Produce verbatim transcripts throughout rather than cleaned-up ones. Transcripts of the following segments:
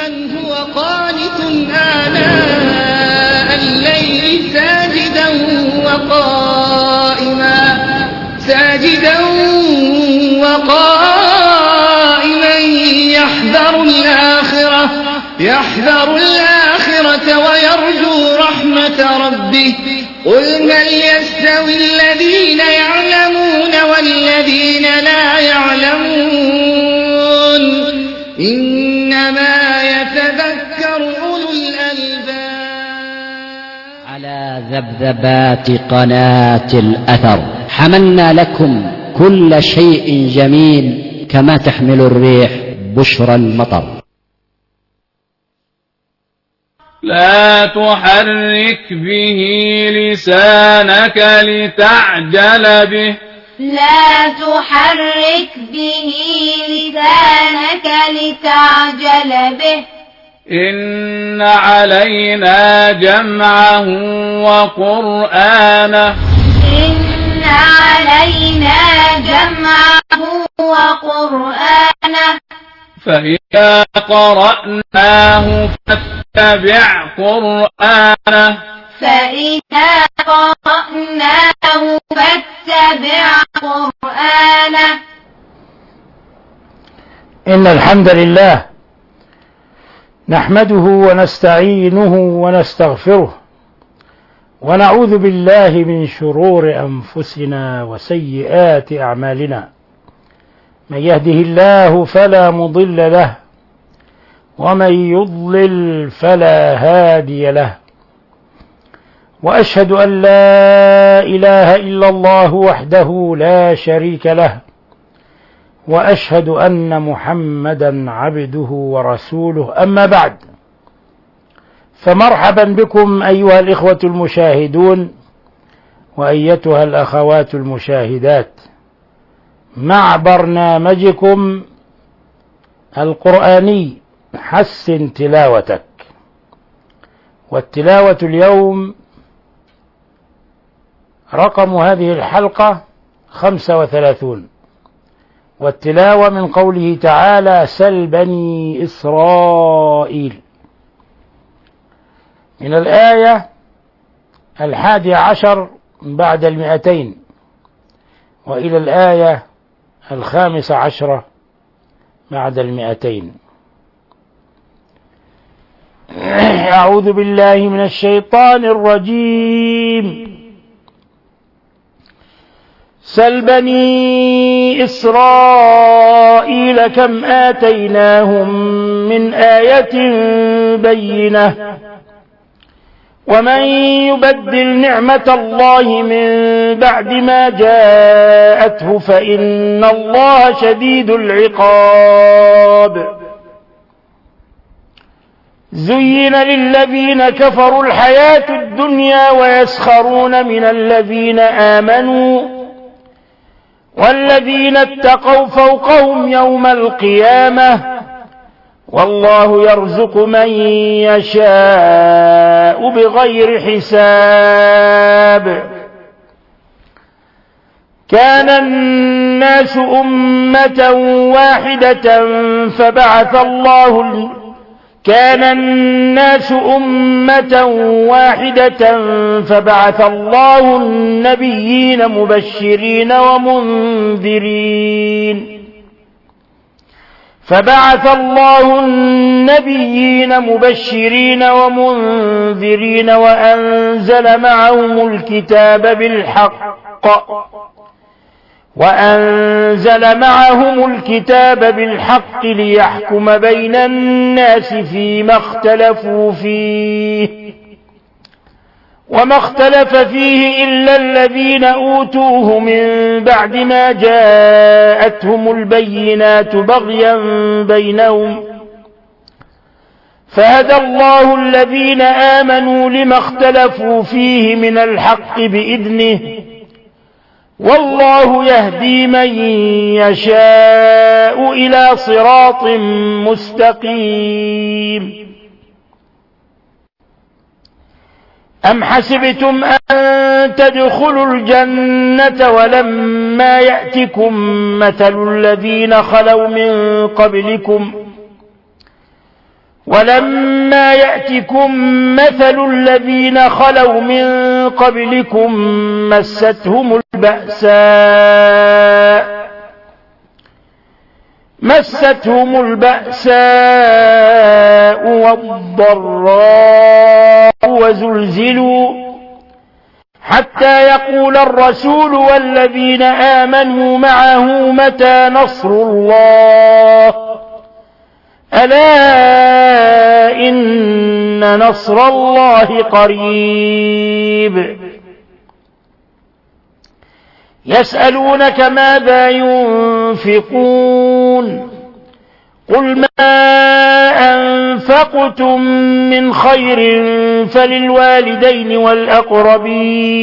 من هو قانت آناء الليل ساجدا وقائما ساجدا وقائما يحذر الآخرة يحذر الآخرة ويرجو رحمة ربه قل هل يستوي الذين يعلمون والذين لا يعلمون إنما يتذكر أولو الألباب. على ذبذبات قناة الأثر حملنا لكم كل شيء جميل كما تحمل الريح بشرى المطر. لا تحرك به لسانك لتعجل به لا تحرك به لسانك لتعجل به إن علينا جمعه وقرآنه إن علينا جمعه وقرآنه فإذا قرأناه فاتبع قرآنه فإذا قرأناه فاتبع قرآنه. إن الحمد لله نحمده ونستعينه ونستغفره ونعوذ بالله من شرور أنفسنا وسيئات أعمالنا. من يهده الله فلا مضل له ومن يضلل فلا هادي له وأشهد أن لا إله إلا الله وحده لا شريك له وأشهد أن محمدا عبده ورسوله. أما بعد، فمرحبا بكم أيها الإخوة المشاهدون وأيتها الأخوات المشاهدات مع برنامجكم القرآني حسن تلاوتك. والتلاوة اليوم رقم هذه الحلقة خمسة وثلاثون، والتلاوة من قوله تعالى سل بني إسرائيل، من الآية الحادية عشر بعد المئتين وإلى الآية الخامسة عشرة بعد المئتين. أعوذ بالله من الشيطان الرجيم. سل بني إسرائيل كم آتيناهم من آية بينة ومن يبدل نعمة الله من بعد ما جاءته فإن الله شديد العقاب. زين للذين كفروا الحياة الدنيا ويسخرون من الذين آمنوا والذين اتقوا فوقهم يوم القيامة والله يرزق من يشاء بغير حساب. كان الناس أمة واحدة فبعث الله كان الناس أمة واحدة فبعث الله النبيين مبشرين ومنذرين فبعث الله النبيين مبشرين ومنذرين وأنزل معهم الكتاب بالحق وأنزل معهم الكتاب بالحق ليحكم بين الناس فيما اختلفوا فيه وما اختلف فيه إلا الذين أوتوه من بعد ما جاءتهم البينات بغيا بينهم فهدى الله الذين آمنوا لما اختلفوا فيه من الحق بإذنه والله يهدي من يشاء إلى صراط مستقيم. أم حسبتم أن تدخلوا الجنة ولما يأتكم مثل الذين خلوا من قبلكم ولما يأتكم مثل الذين خلوا من قبلكم مستهم البأساء مستهم البأساء والضراء وزلزلوا حتى يقول الرسول والذين آمنوا معه متى نصر الله ألا إن نصر الله قريب يسألونك ماذا ينفقون قل ما أنفقتم من خير فللوالدين والأقربين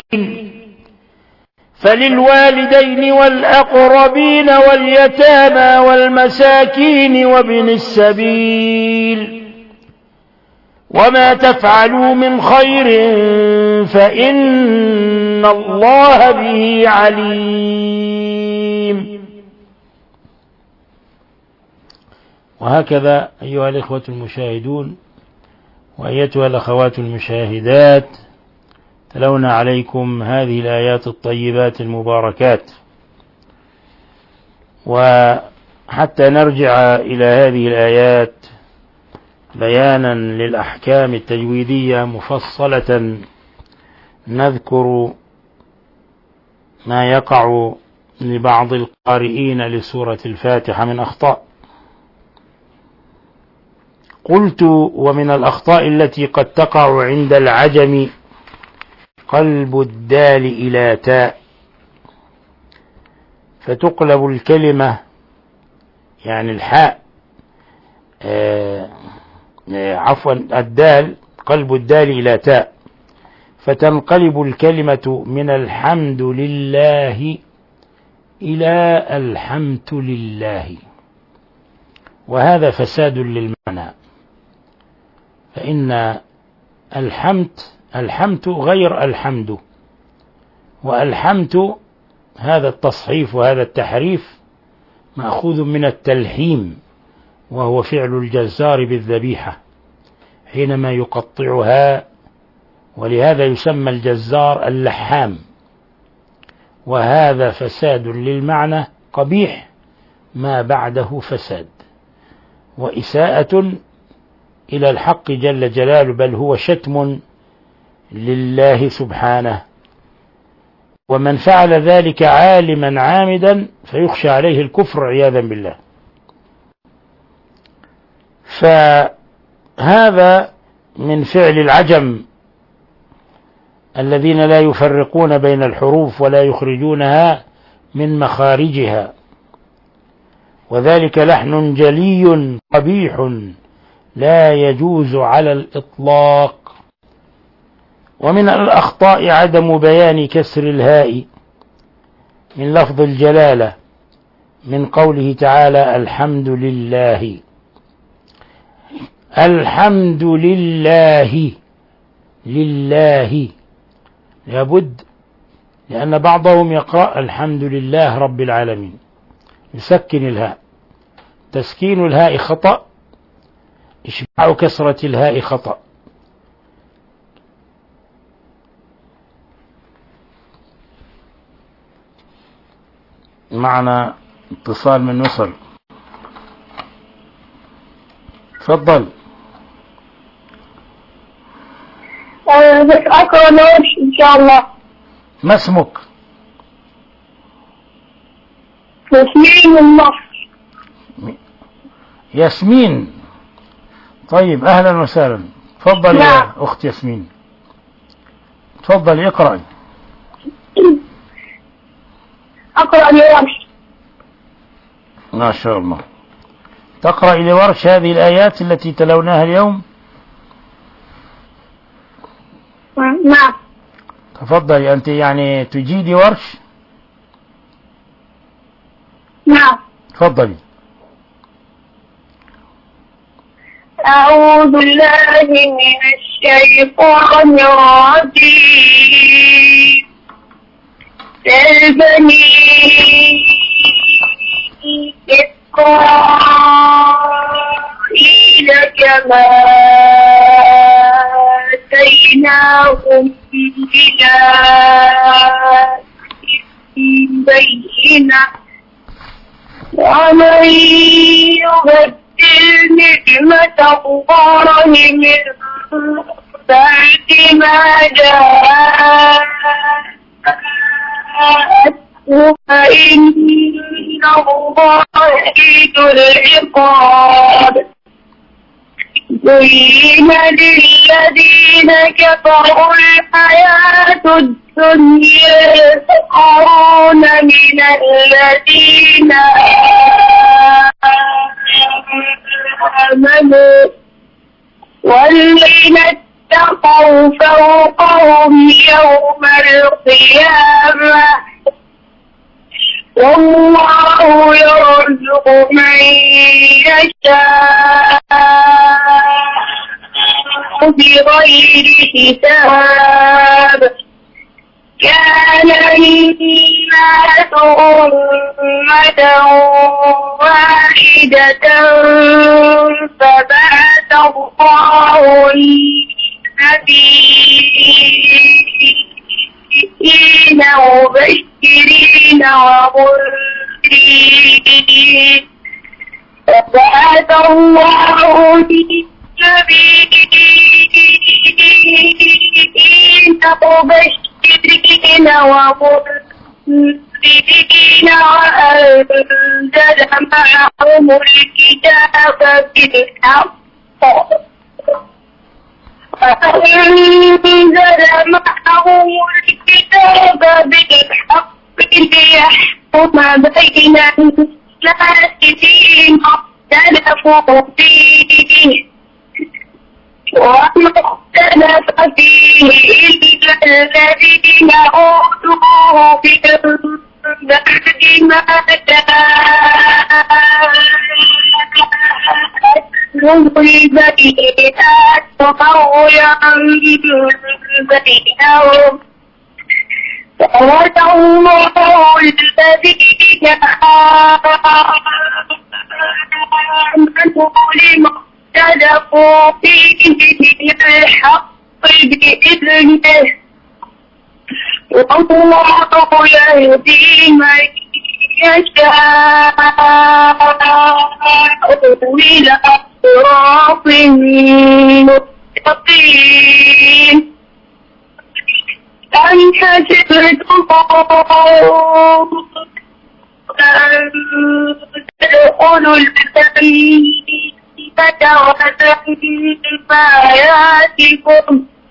فللوالدين والأقربين واليتامى والمساكين وابن السبيل وما تفعلوا من خير فإن الله به عليم. وهكذا أيها الإخوة المشاهدون وأيتها الأخوات المشاهدات تلونا عليكم هذه الآيات الطيبات المباركات. وحتى نرجع إلى هذه الآيات بيانا للأحكام التجويدية مفصلة نذكر ما يقع لبعض القارئين لسورة الفاتحة من أخطاء. قلت ومن الأخطاء التي قد تقع عند العجم قلب الدال إلى تاء فتقلب الكلمة يعني الحاء آه آه عفوا الدال قلب الدال إلى تاء فتنقلب الكلمة من الحمد لله إلى الحمد لله، وهذا فساد للمعنى، فإن الحمد الحمد غير الحمد، والحمد هذا التصحيف وهذا التحريف مأخوذ من التلحيم، وهو فعل الجزار بالذبيحة حينما يقطعها، ولهذا يسمى الجزار اللحام، وهذا فساد للمعنى قبيح ما بعده فساد وإساءة إلى الحق جل جلاله، بل هو شتم لله سبحانه، ومن فعل ذلك عالما عامدا فيخشى عليه الكفر عياذا بالله. فهذا من فعل العجم الذين لا يفرقون بين الحروف ولا يخرجونها من مخارجها، وذلك لحن جلي قبيح لا يجوز على الإطلاق. ومن الأخطاء عدم بيان كسر الهاء من لفظ الجلالة من قوله تعالى الحمد لله، الحمد لله لله لابد، لأن بعضهم يقرأ الحمد لله رب العالمين يسكن الهاء، تسكين الهاء خطأ، إشباع كسرة الهاء خطأ. معنا اتصال من مصر، تفضل. أقرأ نورش إن شاء الله. ما اسمك؟ ياسمين النصر. ياسمين، طيب أهلا وسهلا، تفضل يا أخت ياسمين، تفضل اقرأي. أقرأ لورش. ما شاء الله، تقرأ لورش هذه الآيات التي تلوناها اليوم؟ نعم. تفضلي، أنت يعني تجيدي ورش؟ نعم. تفضلي. أعوذ بالله من الشيطان الرجيم. بني إسرائيل كما آتيناهم بينة ومن يبدل نعمة الله من بعد ما جاءته فإن الله شديد العقاب زين للذين كفروا الحياة الدنيا يسخرون من الذين آمنوا والذين اتقوا فوقهم يوم القيامة والله يرزق من يشاء بغير حساب كان الناس أمة واحدة فبعث الله النبيين مبشرين ومنذرين فبعث الله النبيين مبشرين ومنذرين وأنزل معهم الكتاب بالحق وأنزل معهم الكتاب بالحق ليحكم بين الناس فيما اختلفوا فيه وما اختلف فيه إلا الذين أوتوه من بعد ما جاءتهم البينات بغيا بينهم فهدى الله الذين آمنوا لما اختلفوا فيه من الحق بإذنه والله يهدي من يشاء إلى صراط مستقيم أم حسبتم أن تدخلوا الجنة ولما يأتكم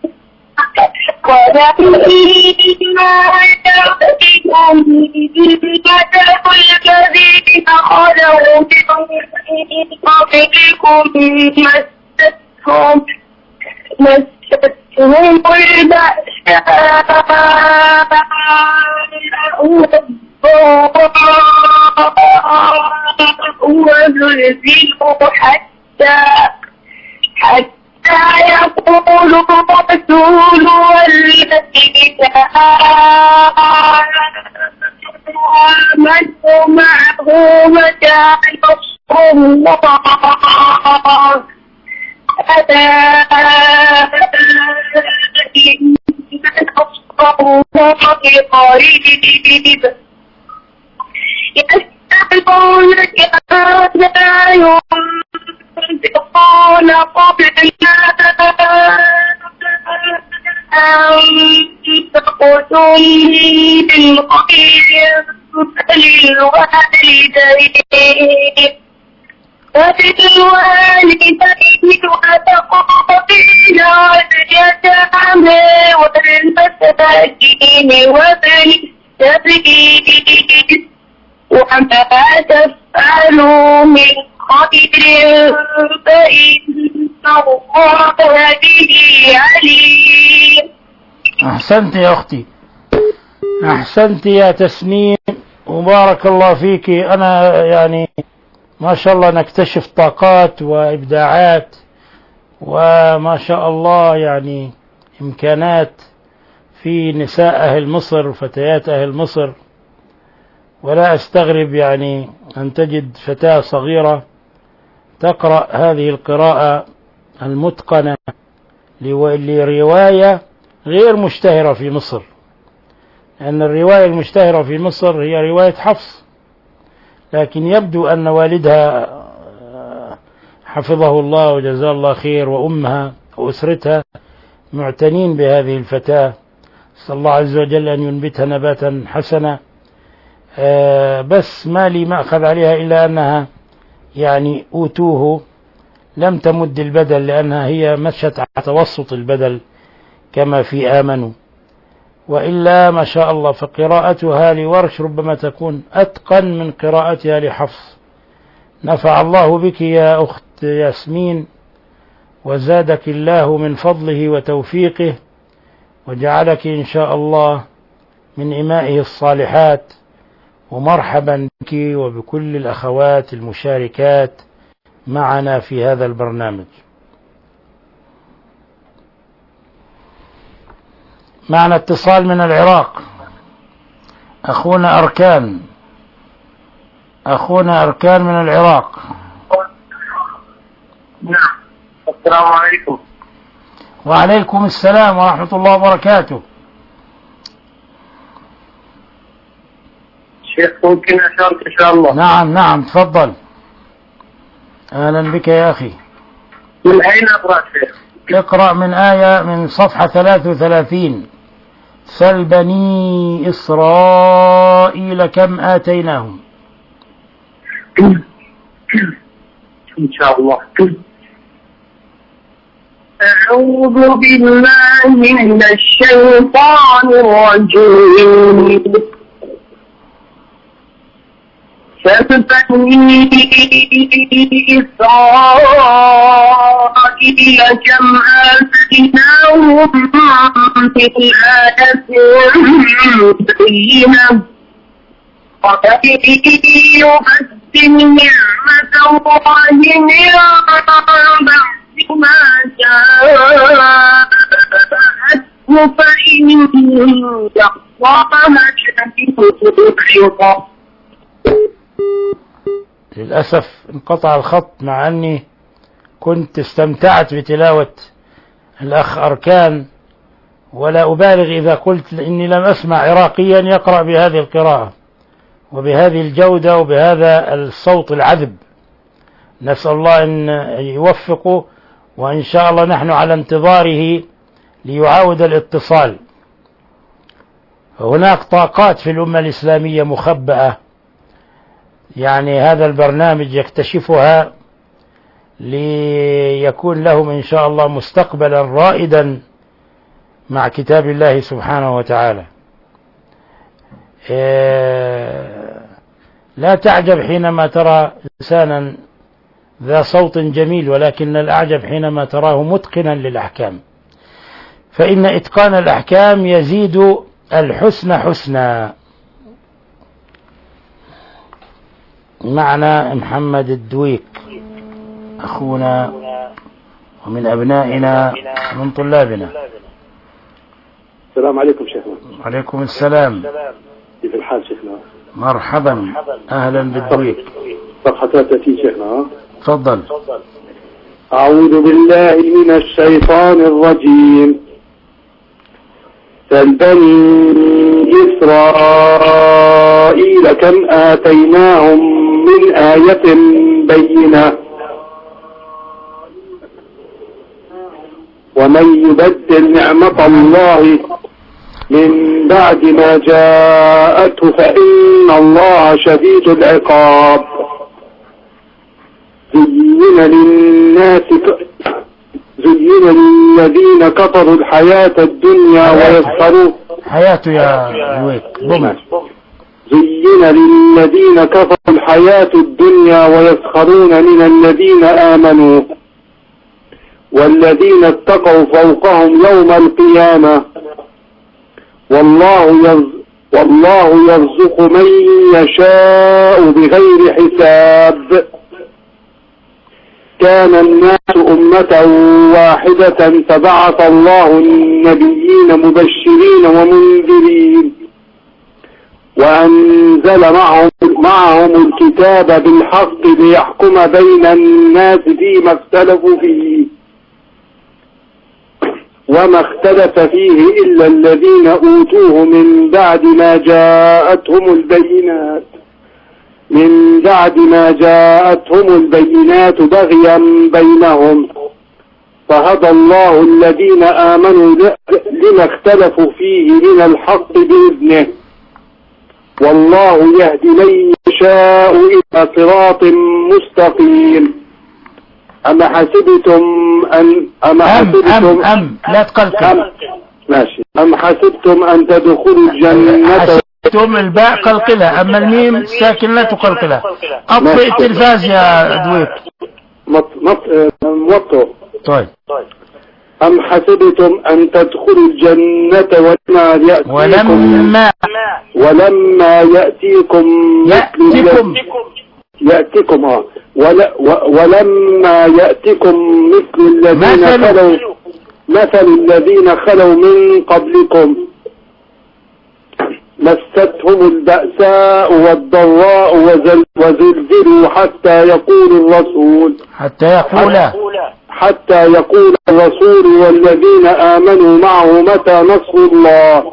ولما يأتكم مثل الذين خلوا من قبلكم مستهم مستهم البأساء وزلزلوا حتى حتى يقول الرسول والذين آمنوا معه متى نصر الله ألا إن نصر الله قريب يسألونك ماذا ينفقون قبل أن تقتل بالخير فللوالدين وبالوالدين والأقربين واليتامى والمساكين وابن السبيل وما تفعلوا من خير فإن الله به عليم. أحسنت يا أختي، أحسنت يا تسنيم، وبارك الله فيك. أنا يعني ما شاء الله نكتشف طاقات وإبداعات وما شاء الله يعني إمكانات في نساء أهل مصر وفتيات أهل مصر، ولا أستغرب يعني أن تجد فتاة صغيرة تقرأ هذه القراءة المتقنة لرواية غير مشتهرة في مصر، لأن الرواية المشتهرة في مصر هي رواية حفص، لكن يبدو أن والدها حفظه الله وجزاه الله خير وأمها وأسرتها معتنين بهذه الفتاة، صلى الله عز وجل أن ينبتها نباتا حسنا. بس ما لي ما أخذ عليها إلا أنها يعني أوتوه لم تمد البدل، لأنها هي مشت على توسط البدل كما في آمنوا، وإلا ما شاء الله فقراءتها لورش ربما تكون أتقن من قراءتها لحفص. نفع الله بك يا أخت ياسمين، وزادك الله من فضله وتوفيقه، وجعلك إن شاء الله من إمائه الصالحات. ومرحبا بك وبكل الأخوات المشاركات معنا في هذا البرنامج. معنا اتصال من العراق، أخونا أركان أخونا أركان من العراق. نعم. السلام عليكم. وعليكم السلام ورحمة الله وبركاته. شيخ ممكن أشارك إن شاء الله؟ نعم نعم تفضل. أهلا بك يا أخي. من أين أقرأ شيخ؟ اقرأ من آية من صفحة ثلاث وثلاثين. سل بني إسرائيل كم آتيناهم. إن شاء الله. أعوذ بالله من الشيطان الرجيم. فبني إسرائيل كم آتيناهم من آية بينة ومن يبدل نعمة الله من بعد ما جاءته فإن الله شديد العقاب. للأسف انقطع الخط، مع أني كنت استمتعت بتلاوة الأخ أركان، ولا أبالغ إذا قلت إني لم أسمع عراقيا يقرأ بهذه القراءة وبهذه الجودة وبهذا الصوت العذب. نسأل الله أن يوفقه، وإن شاء الله نحن على انتظاره ليعاود الاتصال. هناك طاقات في الأمة الإسلامية مخبأة، يعني هذا البرنامج يكتشفها ليكون لهم إن شاء الله مستقبلا رائدا مع كتاب الله سبحانه وتعالى. لا تعجب حينما ترى إنسانا ذا صوت جميل، ولكن الأعجب حينما تراه متقنا للأحكام، فإن إتقان الأحكام يزيد الحسن حسنا. معنا محمد الدويك أخونا ومن أبنائنا ومن طلابنا. السلام عليكم شيخنا. وعليكم السلام. كيف الحال شيخنا؟ مرحبا، أهلا بالدويك. صفحة ثلاثة وثلاثين شيخنا. تفضل. أعوذ بالله من الشيطان الرجيم. سل بني إسرائيل كم آتيناهم من آية بينة ومن يبدل نعمة الله من بعد ما جاءته فإن الله شديد العقاب. زين للناس زين للذين كفروا الحياة الدنيا ويسخرون. حياته يا دويك ضمن. زين للذين كفروا الحياة الدنيا ويسخرون من الذين آمنوا والذين اتقوا فوقهم يوم القيامة والله يرزق, والله يرزق من يشاء بغير حساب. كان الناس أمة واحدة فبعث الله النبيين مبشرين ومنذرين وأنزل معهم, معهم الكتاب بالحق ليحكم بين الناس فيما اختلفوا فيه وما اختلف فيه إلا الذين أوتوه من بعد ما جاءتهم البينات من بعد ما جاءتهم البينات بغيا بينهم فهدى الله الذين آمنوا لما اختلفوا فيه من الحق بإذنه والله يهدي من يشاء إلى صراط مستقيم. أما حسبتم أن أما حسبتم أم أم لا تقلقل ماشي أم حسبتم أن تدخلوا الجنة حسبتم الباء قلقلها، أما الميم ساكن لا تقلقلها. أطفئ التلفاز يا دويك. مط مط موطو. طيب. أم حسبتم أن تدخلوا الجنة ولما يأتيكم ولما ولما يأتيكم يأتيكم يأتيكم اه ول ولما يأتيكم مثل الذين خلوا مثل الذين خلوا من قبلكم مستهم البأساء والضراء وزلزلوا حتى يقول الرسول حتى يقول حتى يقول الرسول والذين آمنوا معه متى نصر الله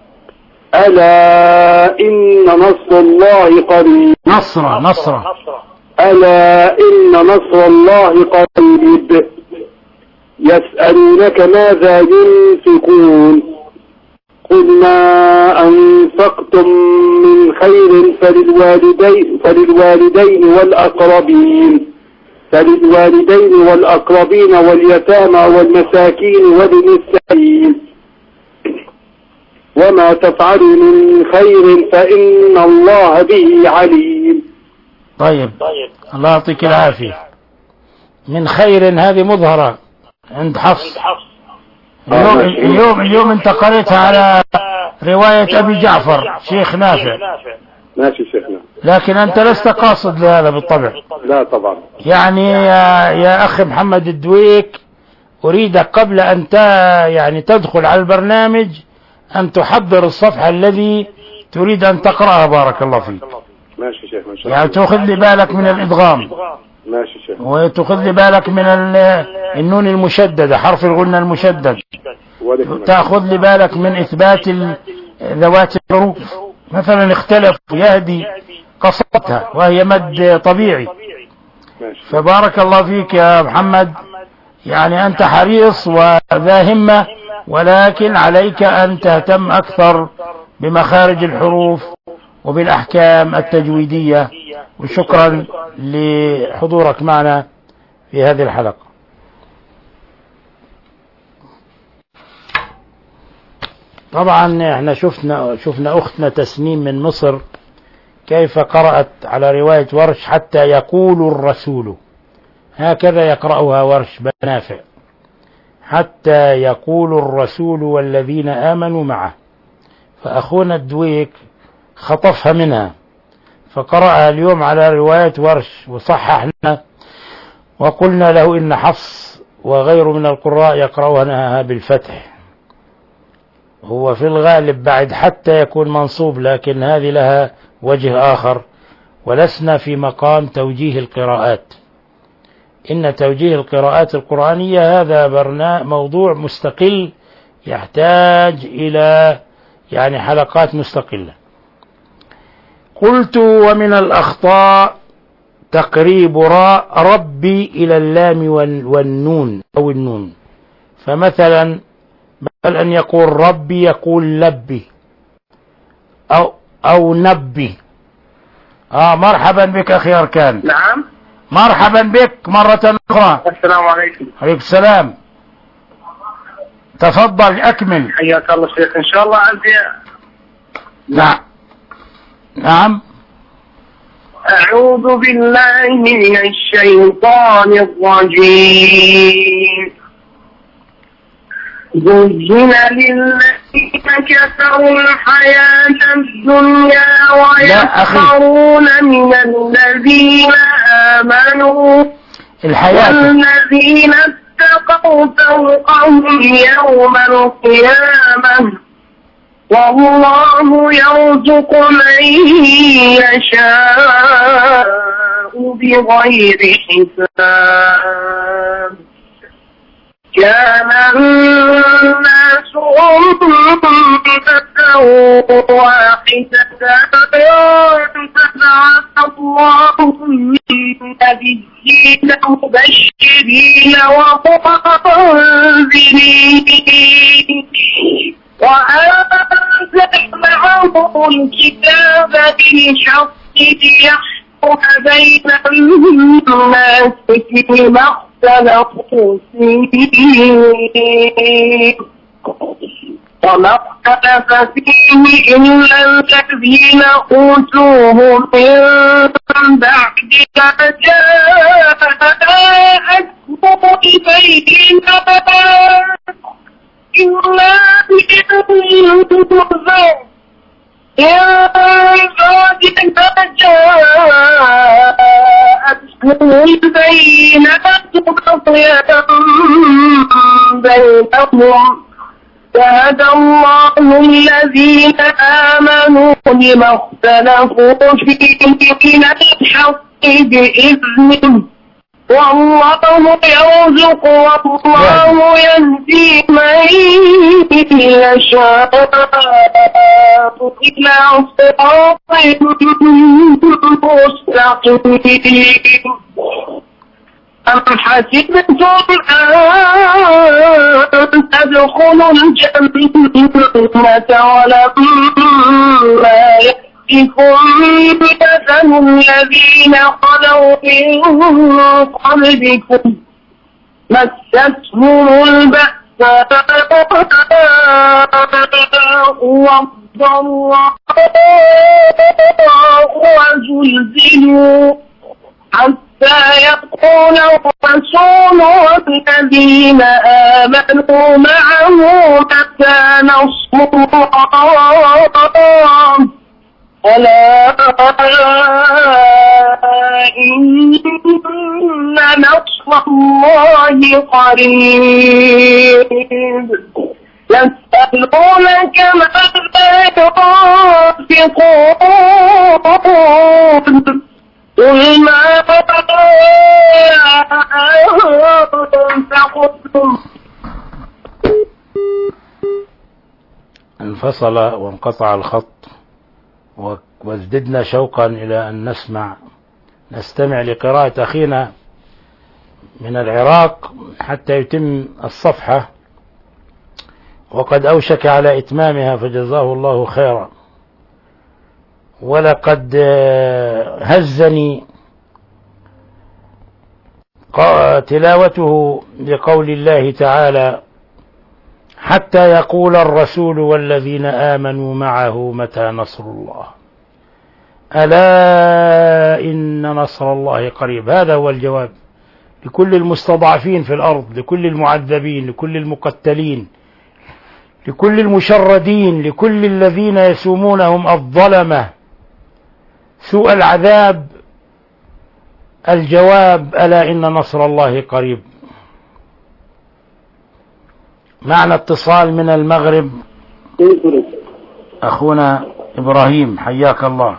ألا إن نصر الله قريب. نصر نصر ألا إن نصر الله قريب. يسألونك ماذا ينفقون قل ما أنفقتم من خير فللوالدين, فللوالدين والأقربين فللوالدين والأقربين واليتامى والمساكين وابن السبيل وما تفعلوا من خير فإن الله به عليم. طيب الله يعطيك العافية. من خير هذه مظهرة عند حفص. اليوم, اليوم, اليوم انت قريتها على رواية أبي جعفر شيخ نافع. ماشي شيخنا. لكن أنت لست قاصد لهذا بالطبع. لا طبعا. يعني يا, يا أخي محمد الدويك أريدك قبل أن يعني تدخل على البرنامج أن تحضر الصفحة الذي تريد أن تقرأها. بارك الله فيك. ماشي شيخ ما شاء الله. يعني تأخذ لي بالك من الإدغام. ماشي شيخ. وتأخذ لي بالك من النون المشددة حرف الغنة المشدد. تأخذ لي بالك من إثبات ذوات الحروف. مثلا اختلف يهدي قصتها وهي مد طبيعي. فبارك الله فيك يا محمد. يعني أنت حريص وذا همة ولكن عليك أن تهتم أكثر بمخارج الحروف وبالأحكام التجويدية. وشكرا لحضورك معنا في هذه الحلقة. طبعا احنا شفنا شفنا أختنا تسنيم من مصر كيف قرأت على رواية ورش حتى يقول الرسول. هكذا يقرأها ورش بنافع حتى يقول الرسول والذين آمنوا معه. فأخونا الدويك خطفها منها فقرأها اليوم على رواية ورش وصححنا وقلنا له إن حفص وغيره من القراء يقرأونها بالفتح. هو في الغالب بعد حتى يكون منصوب لكن هذه لها وجه آخر ولسنا في مقام توجيه القراءات. إن توجيه القراءات القرآنية هذا برنامج موضوع مستقل يحتاج إلى يعني حلقات مستقلة. قلت ومن الأخطاء تقريب راء ربي إلى اللام والنون أو النون. فمثلا بدل أن يقول ربي يقول لبي أو, أو نبي. آه مرحبا بك أخي أركان. نعم مرحبا بك مرة أخرى. السلام عليكم. عليكم السلام. تفضل أكمل. حياك الله شيخ. إن شاء الله عندي. نعم نعم. أعوذ بالله من الشيطان الرجيم. زين للذين كفروا الحياة الدنيا ويسخرون من الذين آمنوا الحياة والذين اتقوا فوقهم يوم القيامة والله يرزق من يشاء بغير حساب كان الناس أمة واحدة فبعث الله النبيين مبشرين ومنذرين وأنزل معهم الكتاب بالحق ليحكم بين الناس فيما اختلفوا فيه وما اختلف فيه إلا الذين أوتوه من بعد ما جاءتهم البينات إلا بالمنذر إن بعد ما جاءتهم البينات بغيا بينهم فهدى الله الذين آمنوا لما اختلفوا فيه من الحق بإذنه والله يرزق والله يهدي من يشاء إلى صراط مستقيم أم حسبتم أن تدخلوا الجنة ولما يأتكم مثل الذين خلوا من قبلكم مستهم البأساء والضراء وزلزلوا حتى يقول الرسول والذين آمنوا معه متى نصر الله ألا إن نصر الله قريب يسألونك ماذا ينفقون قل ما أنفقتم. انفصل وانقطع الخط وازددنا شوقا إلى أن نسمع نستمع لقراءة أخينا من العراق حتى يتم الصفحة وقد أوشك على إتمامها فجزاه الله خيرا. ولقد هزني تلاوته لقول الله تعالى حتى يقول الرسول والذين آمنوا معه متى نصر الله ألا إن نصر الله قريب. هذا هو الجواب لكل المستضعفين في الأرض، لكل المعذبين، لكل المقتلين، لكل المشردين، لكل الذين يسومونهم الظلمة سوء العذاب. الجواب ألا إن نصر الله قريب. معنا اتصال من المغرب أخونا إبراهيم، حياك الله.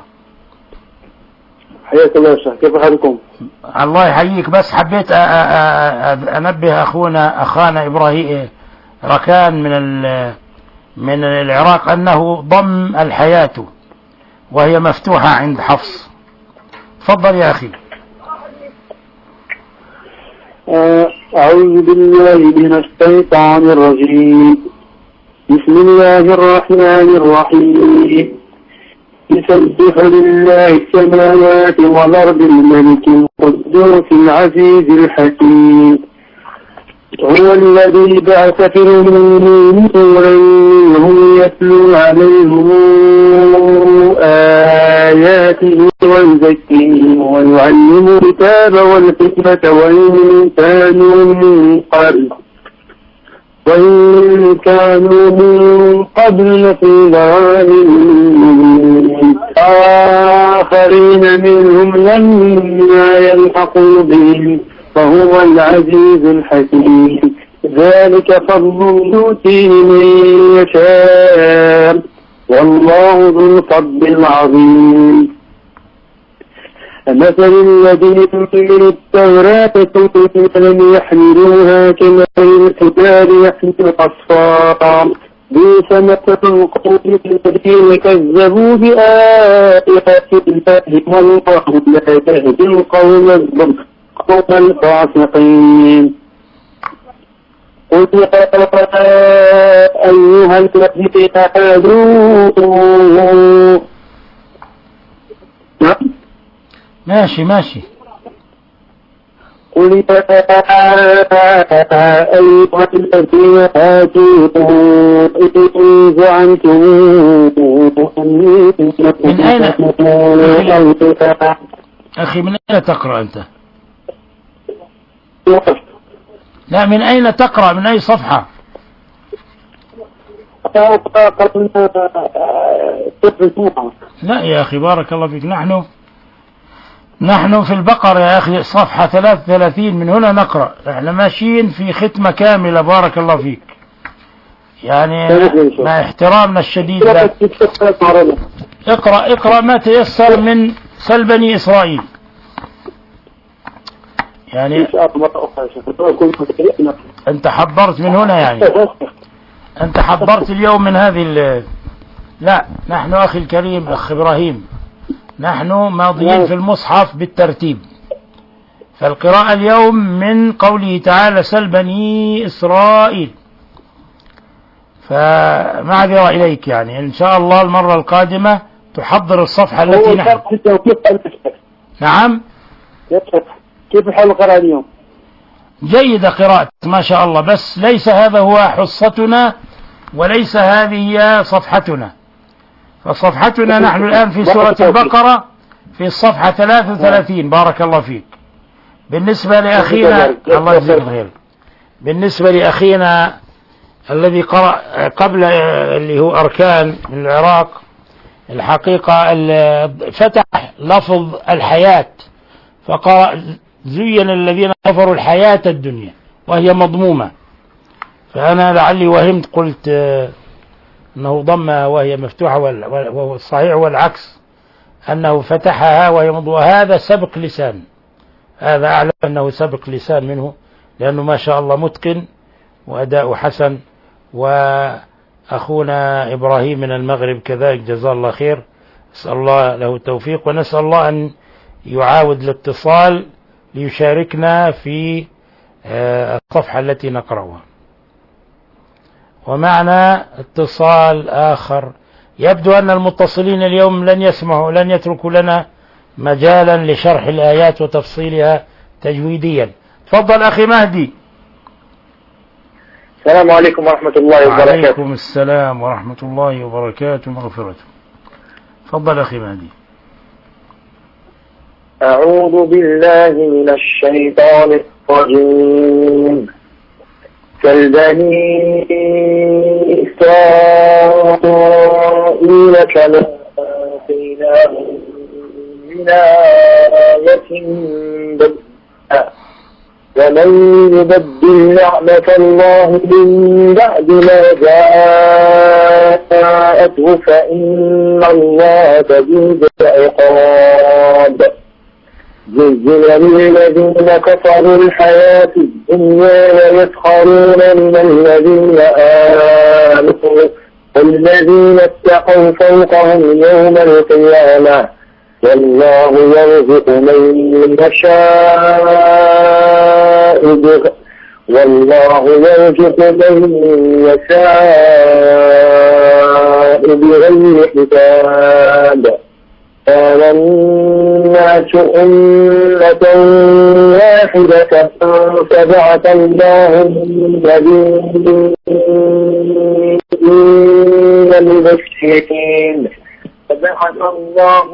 حياك الله يا شيخ، كيف حالكم؟ الله يحييك، بس حبيت أنبه أخونا أخانا إبراهيم ركان من من العراق أنه ضم الحياة وهي مفتوحة عند حفص. تفضل يا أخي. أعوذ بالله من الشيطان الرجيم. بسم الله الرحمن الرحيم. يسبح لله السماوات والأرض الملك القدوس العزيز الحكيم. هو الذي بعث في الأميين رسولا يتلو عليهم آياته ويزكيهم ويعلمهم الكتاب والحكمة وإن كانوا من قبل وإن كانوا من قبل لفي ضلال مبين. آخرين منهم لما يلحقوا بهم فهو العزيز الحكيم. ذلك فضل يؤتيه من يشاء والله ذو الفضل العظيم. مثل الذين حملوا التوراة ثم لم يحملوها كمثل الحمار يحمل أسفارا بئس مثل القوم الذين كذبوا بآيات الله والله لا يهدي القوم الفاسقين. قل يا أيها الذين آمنوا ماشي ماشي. قل يا أيها الذين آتوا إن زعمتم من أين أخي من أين تقرأ أنت؟ لا من أين تقرأ من أي صفحة؟ لا يا أخي بارك الله فيك، نحن نحن في البقرة يا أخي صفحة ثلاثة وثلاثين، من هنا نقرأ، احنا ماشيين في ختمة كاملة بارك الله فيك، يعني مع احترامنا الشديد لك. اقرأ اقرأ ما تيسر من سل بني إسرائيل. يعني أنت حضرت من هنا، يعني أنت حضرت اليوم من هذه ال... لا نحن أخي الكريم أخ إبراهيم نحن ماضيين في المصحف بالترتيب، فالقراءة اليوم من قوله تعالى سل بني إسرائيل، فمعذرة إليك، يعني إن شاء الله المرة القادمة تحضر الصفحة التي نحن. نعم كيف حال القراءة اليوم؟ جيدة قراءة ما شاء الله، بس ليس هذا هو حصتنا وليس هذه هي صفحتنا، فصفحتنا نحن الآن في سورة البقرة في الصفحة ثلاثة وثلاثين بارك الله فيك. بالنسبة لأخينا الله يجزيك خير، بالنسبة لأخينا الذي قرأ قبل اللي هو أركان من العراق، الحقيقة فتح لفظ الحياة فقرأ زين الذين كفروا الحياة الدنيا وهي مضمومة، فأنا لعلي وهمت قلت أنه ضمها وهي مفتوحة، والصحيح والعكس أنه فتحها وهي مضمومة. هذا سبق لسان، هذا أعلم أنه سبق لسان منه، لأنه ما شاء الله متقن وأداء حسن. وأخونا إبراهيم من المغرب كذلك جزاه الله خير، نسأل الله له التوفيق، ونسأل الله أن يعاود الاتصال ليشاركنا في الصفحة التي نقرأها. ومعنا اتصال آخر، يبدو أن المتصلين اليوم لن يسمعوا لن يتركوا لنا مجالا لشرح الآيات وتفصيلها تجويديا. تفضل أخي مهدي. السلام عليكم ورحمة الله وبركاته. وعليكم السلام ورحمة الله وبركاته ومغفرته. تفضل أخي مهدي. أعوذ بالله من الشيطان الرجيم. كالبني إسرائيل كما آتيناهم من آية بينة ومن يبدل نعمة الله من بعد ما جاءته فإن الله شديد العقاب. زين للذين كفروا الحياة الدنيا ويسخرون من الذين آمنوا والذين اتقوا فوقهم يوم القيامة والله يرزق من يشاء والله يرزق من يشاء بغير حساب. كان الناس أمة واحدة فبعث الله النبيين مبشرين فبعث الله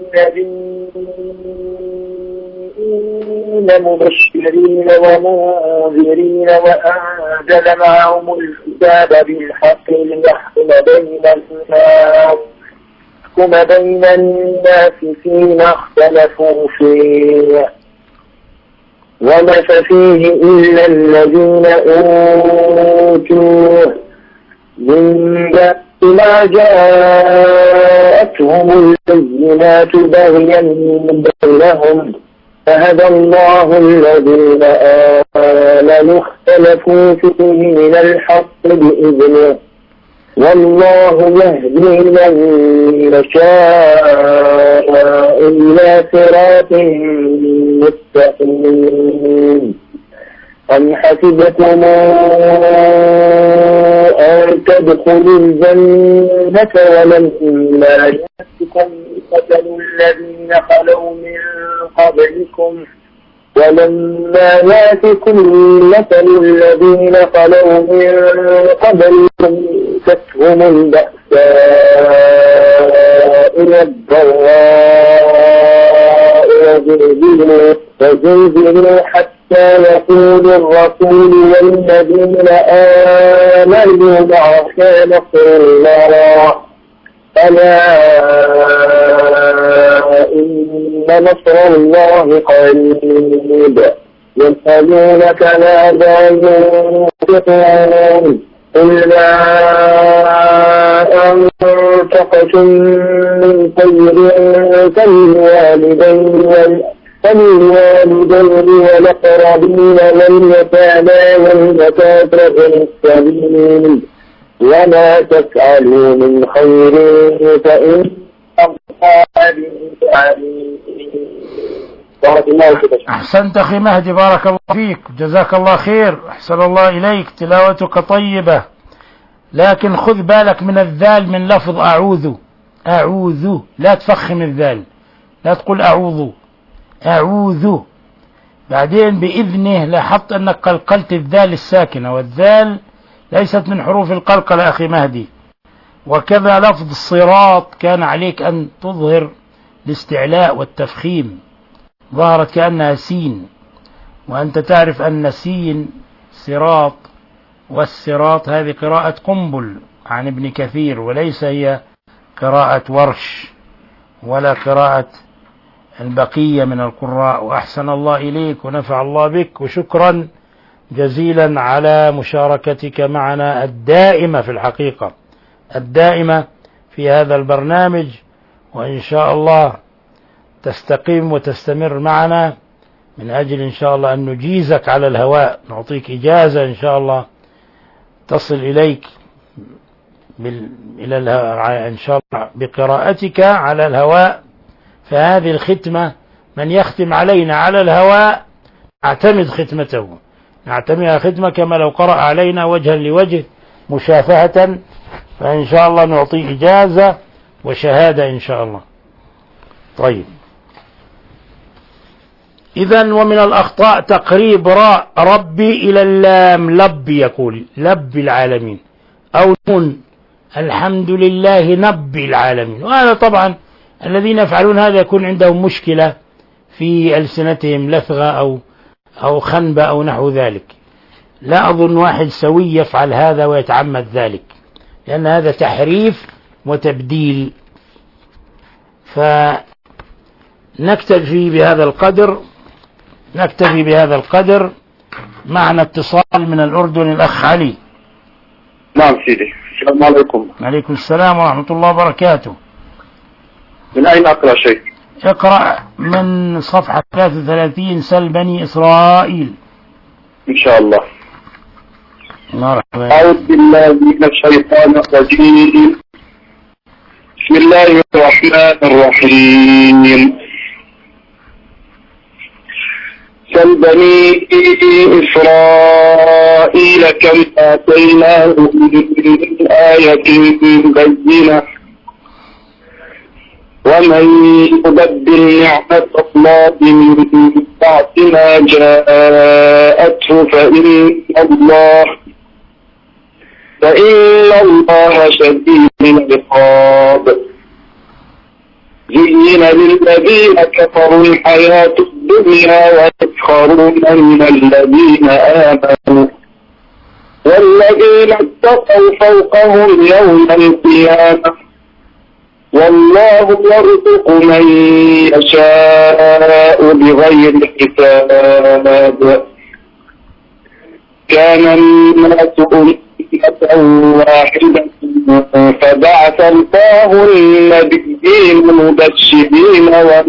النبيين مبشرين ومنذرين وأنزل معهم الكتاب بالحق ليحكم بين الناس يحكم بين الناس فيما اختلفوا فيه وما فيه إلا الذين أوتوه من بعد ما جاءتهم البينات بغيا بينهم فهدى الله الذين آمنوا اختلفوا فيه من الحق بإذنه والله يهدي من يشاء إلى صراط مستقيم. أم حسبتم أن تدخلوا الجنة ولما يأتكم مثل الذين خلوا من قبلكم ولما يأتكم مثل الذين خلوا من قبلكم تتهم البأساء والضراء وزلزلوا حتى يقول الرسول والذين آمنوا معه نصر الله ألا إن نصر الله قريب. يسألونك ماذا ينفقون قل ما أنفقتم من خير فللوالدين فللوالدين والأقربين واليتامى والمساكين وابن السبيل وما تفعلوا من خير فإن الله به عليم. أحسنت أخي مهدي، بارك الله فيك، جزاك الله خير، أحسن الله إليك، تلاوتك طيبة، لكن خذ بالك من الذال من لفظ أعوذ. أعوذ، لا تفخم الذال، لا تقول أعوذ، أعوذ. بعدين بإذنه لاحظت أنك قلقلت الذال الساكنة، والذال ليست من حروف القلقلة أخي مهدي. وكذا لفظ الصراط كان عليك أن تظهر الاستعلاء والتفخيم، ظهرت كأنها سين، وأنت تعرف أن سين صراط، والصراط هذه قراءة قنبل عن ابن كثير، وليس هي قراءة ورش ولا قراءة البقية من القراء. وأحسن الله إليك ونفع الله بك، وشكرا جزيلا على مشاركتك معنا الدائمة، في الحقيقة الدائمة في هذا البرنامج، وإن شاء الله تستقيم وتستمر معنا من أجل إن شاء الله أن نجيزك على الهواء، نعطيك إجازة إن شاء الله تصل إليك بال... إلى الهواء إن شاء الله بقراءتك على الهواء. فهذه الختمة من يختم علينا على الهواء نعتمد ختمته، نعتمدها ختمة كما لو قرأ علينا وجها لوجه مشافهة، فإن شاء الله نعطي إجازة وشهادة إن شاء الله. طيب، إذن ومن الأخطاء تقريب راء ربي إلى اللام لب، يقول لب العالمين، أو نون الحمد لله نب العالمين. وهذا طبعا الذين يفعلون هذا يكون عندهم مشكلة في ألسنتهم، لثغة أو أو خنبة أو نحو ذلك. لا أظن واحد سوي يفعل هذا ويتعمد ذلك، لأن هذا تحريف وتبديل. فنكتفي بهذا القدر، نكتفي بهذا القدر. معنا اتصال من الأردن، الأخ علي. نعم سيدي، السلام عليكم. عليكم السلام ورحمة الله وبركاته. من أين أقرأ شيء؟ اقرأ من صفحة ثلاثة وثلاثين سل بني إسرائيل إن شاء الله. مرحبا. أعوذ بالله من الشيطان الرجيم. بسم الله الرحمن الرحيم. سل بني إسرائيل كم آتيناهم من آية بينة ومن يبدل نعمة الله من بعد ما جاءته فإن الله فإن الله شديد العقاب. زين للذين كفروا الحياة الدنيا ويسخرون من الذين آمنوا والذين اتقوا فوقهم يوم القيامة والله يرزق من يشاء بغير حساب. كان الناس أمة واحدة فبعث الله النبيين مبشرين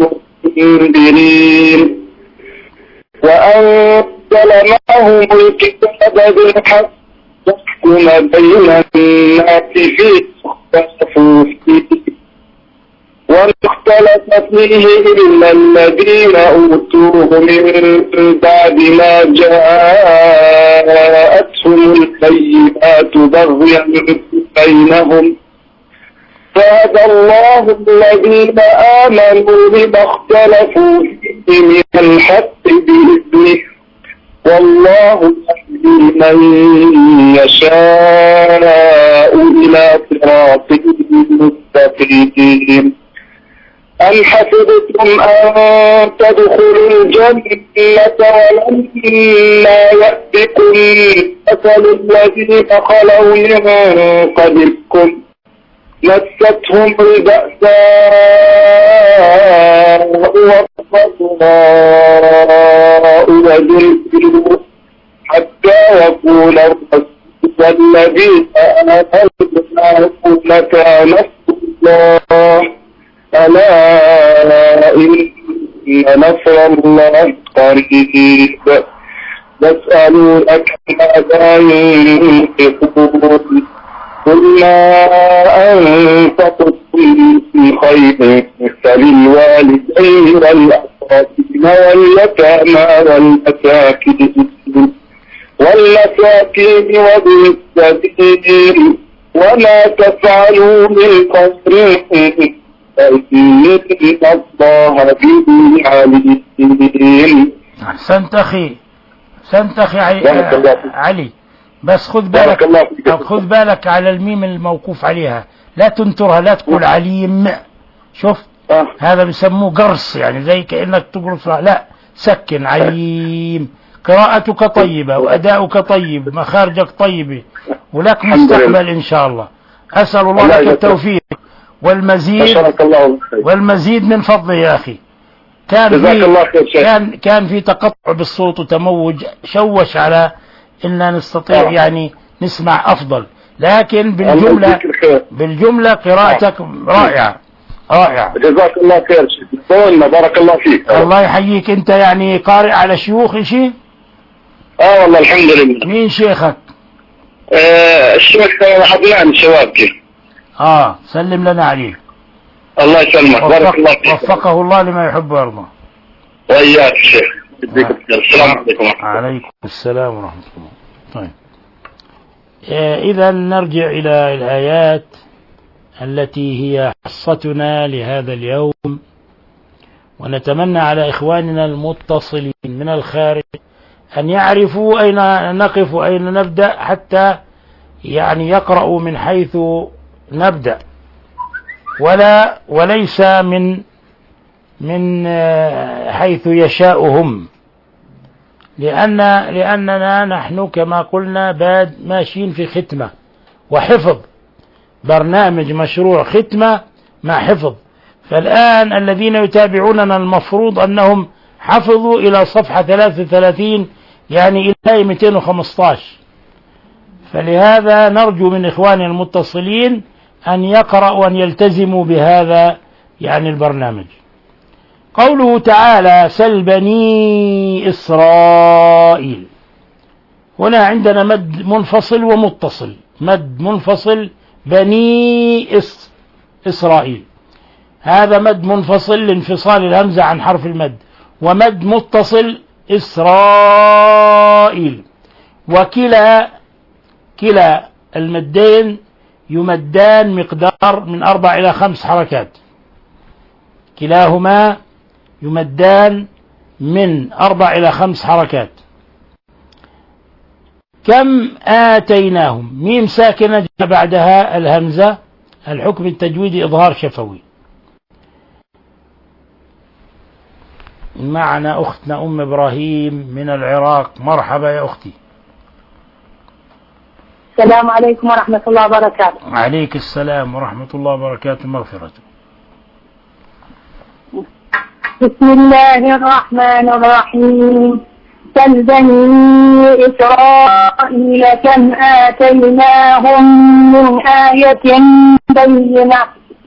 ومنذرين وأنزل معهم الكتاب بالحق يحكم بين الناس فيه اختلفوا فيه وما اختلف فيه إلا الذين أوتوه من بعد ما جاءتهم البينات بغيا بينهم فهدى الله الذين آمنوا لما اختلفوا فيه من الحق بإذنه والله يهدي من يشاء إلى صراط مستقيم. أم حسبتم أن تدخلوا الجنة ولما يأتكم مثل الذين خلوا من قبلكم مستهم البأساء والضراء وزلزلوا حتى يقول الرسول والذين آمنوا متى نصر الله ألا إن نصر الله قريب. يسألونك ماذا ينفقون قل ما أنفقتم من خير فللوالدين والأقربين واليتامى والمساكين والمساكين وابن السبيل وما تفعلوا من خير فإن الله به عليم. أحسنت أخي، أحسنت أخي علي، بس خذ بالك خذ بالك على الميم الموقوف عليها، لا تنترها، لا تقول عليم. شوف أه. هذا بيسموه قرص، يعني زي كأنك تقرص، لا سكن عليم. قراءتك طيبة وأداؤك طيب، مخارجك طيبة، ولك مستقبل إن شاء الله. أسأل الله لك التوفيق والمزيد والمزيد من فضله يا أخي. كان في كان كان في تقطع بالصوت وتموج، شوش على إننا نستطيع آه. يعني نسمع أفضل، لكن بالجملة بالجملة قراءتك رائعة رائعة. جزاك الله خير شيخ، بارك الله فيك. الله يحييك. أنت يعني قارئ على شيوخ شيء؟ آه والله الحمد لله. مين شيخك؟ آه الشيخ عدنان الشوابكي. آه سلم لنا عليه. الله يسلمك، بارك الله فيك. وفقه الله لما يحب ويرضى. وإياك الشيخ. السلام عليكم. عليكم السلام ورحمة الله. طيب إذا نرجع إلى الآيات التي هي حصتنا لهذا اليوم، ونتمنى على إخواننا المتصلين من الخارج أن يعرفوا أين نقف وأين نبدأ، حتى يعني يقرأوا من حيث نبدأ، ولا وليس من من حيث يشاؤهم، لأن لأننا نحن كما قلنا باد ماشيين في ختمة وحفظ، برنامج مشروع ختمة مع حفظ. فالآن الذين يتابعوننا المفروض أنهم حفظوا إلى صفحة ثلاثة وثلاثين، يعني إلى مئتين وخمسة عشر. فلهذا نرجو من إخواني المتصلين أن يقرأوا وأن يلتزموا بهذا يعني البرنامج. قوله تعالى سل بني إسرائيل، هنا عندنا مد منفصل ومتصل. مد منفصل بني إس إسرائيل، هذا مد منفصل لانفصال الهمزة عن حرف المد، ومد متصل إسرائيل. وكلا كلا المدين يمدان مقدار من أربع إلى خمس حركات، كلاهما يمدان من أربع إلى خمس حركات. كم آتيناهم، ميم ساكنة جاء بعدها الهمزة، الحكم التجويدي إظهار شفوي. معنا أختنا أم إبراهيم من العراق، مرحبا يا أختي. السلام عليكم ورحمة الله وبركاته. عليك السلام ورحمة الله وبركاته، مغفرته. بسم الله الرحمن الرحيم. سل بني إسرائيل كم آتيناهم من آية بينة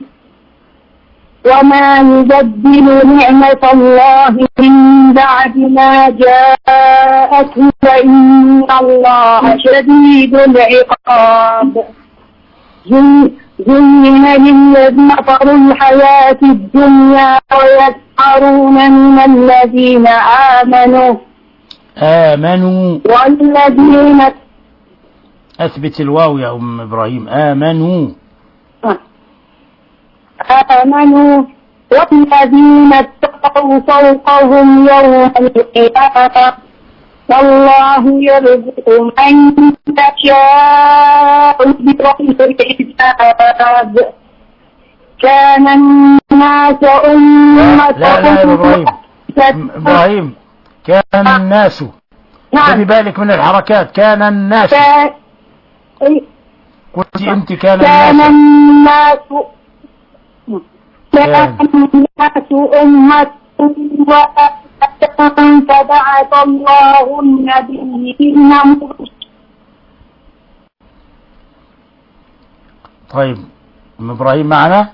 وما يبدل نعمة الله من بعد ما جاءته فإن الله شديد العقاب. زين للذين كفروا الحياة الدنيا ويسخرون من الذين آمنوا آمنوا والذين أثبت الواو يا أم إبراهيم. آمنوا آمنوا والذين اتقوا فوقهم يوم القيامة والله يرزق من يشاء بغير حساب. كان الناس أمة لا لا يا إبراهيم إبراهيم كان الناس خذي بالك من الحركات. كان الناس قلت أنت كان الناس كان الناس أمة واحدة فبعث الله النبيين. طيب أم إبراهيم معنا؟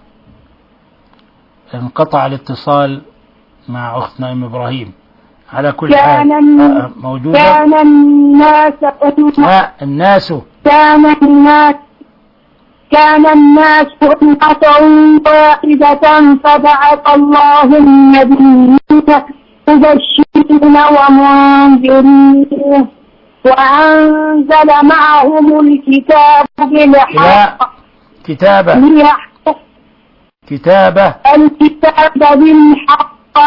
انقطع الاتصال مع أختنا أم إبراهيم. على كل حال موجودة. كان الناس لا الناس كان الناس كان الناس أمة واحدة فبعث الله النبيين مبشرين ومنذرين وأنزل معهم الكتاب بالحق كتابة كتابة الكتاب بالحق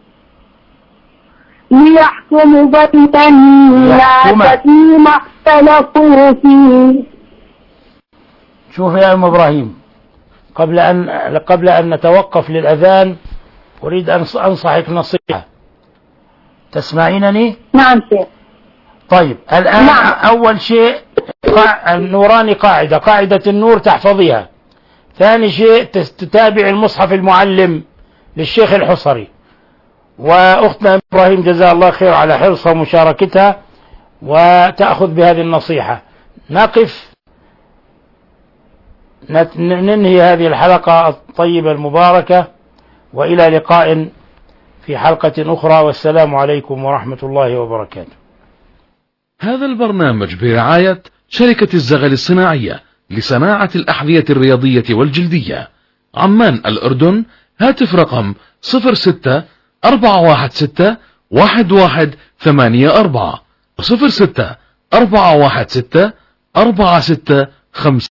ليحكم بين الناس فيما اختلفوا فيه. شوف يا أم إبراهيم قبل أن قبل أن نتوقف للأذان أريد أن أنصحك نصيحة. تسمعينني؟ نعم شيخ. طيب الآن نعم. أول شيء النوراني قاعدة قاعدة النور تحفظيها. ثاني شيء تتابع المصحف المعلم للشيخ الحصري. وأختنا إبراهيم جزاها الله خير على حرصها ومشاركتها وتأخذ بهذه النصيحة. نقف ننهي هذه الحلقة الطيبة المباركة وإلى لقاء في حلقة أخرى والسلام عليكم ورحمة الله وبركاته. هذا البرنامج برعاية شركة الزغل الصناعية لصناعة الأحذية الرياضية والجلدية عمان الأردن. هاتف رقم صفر ستة أربعة واحد ستة واحد واحد ثمانية أربعة صفر ستة أربعة واحد ستة أربعة ستة خمسة.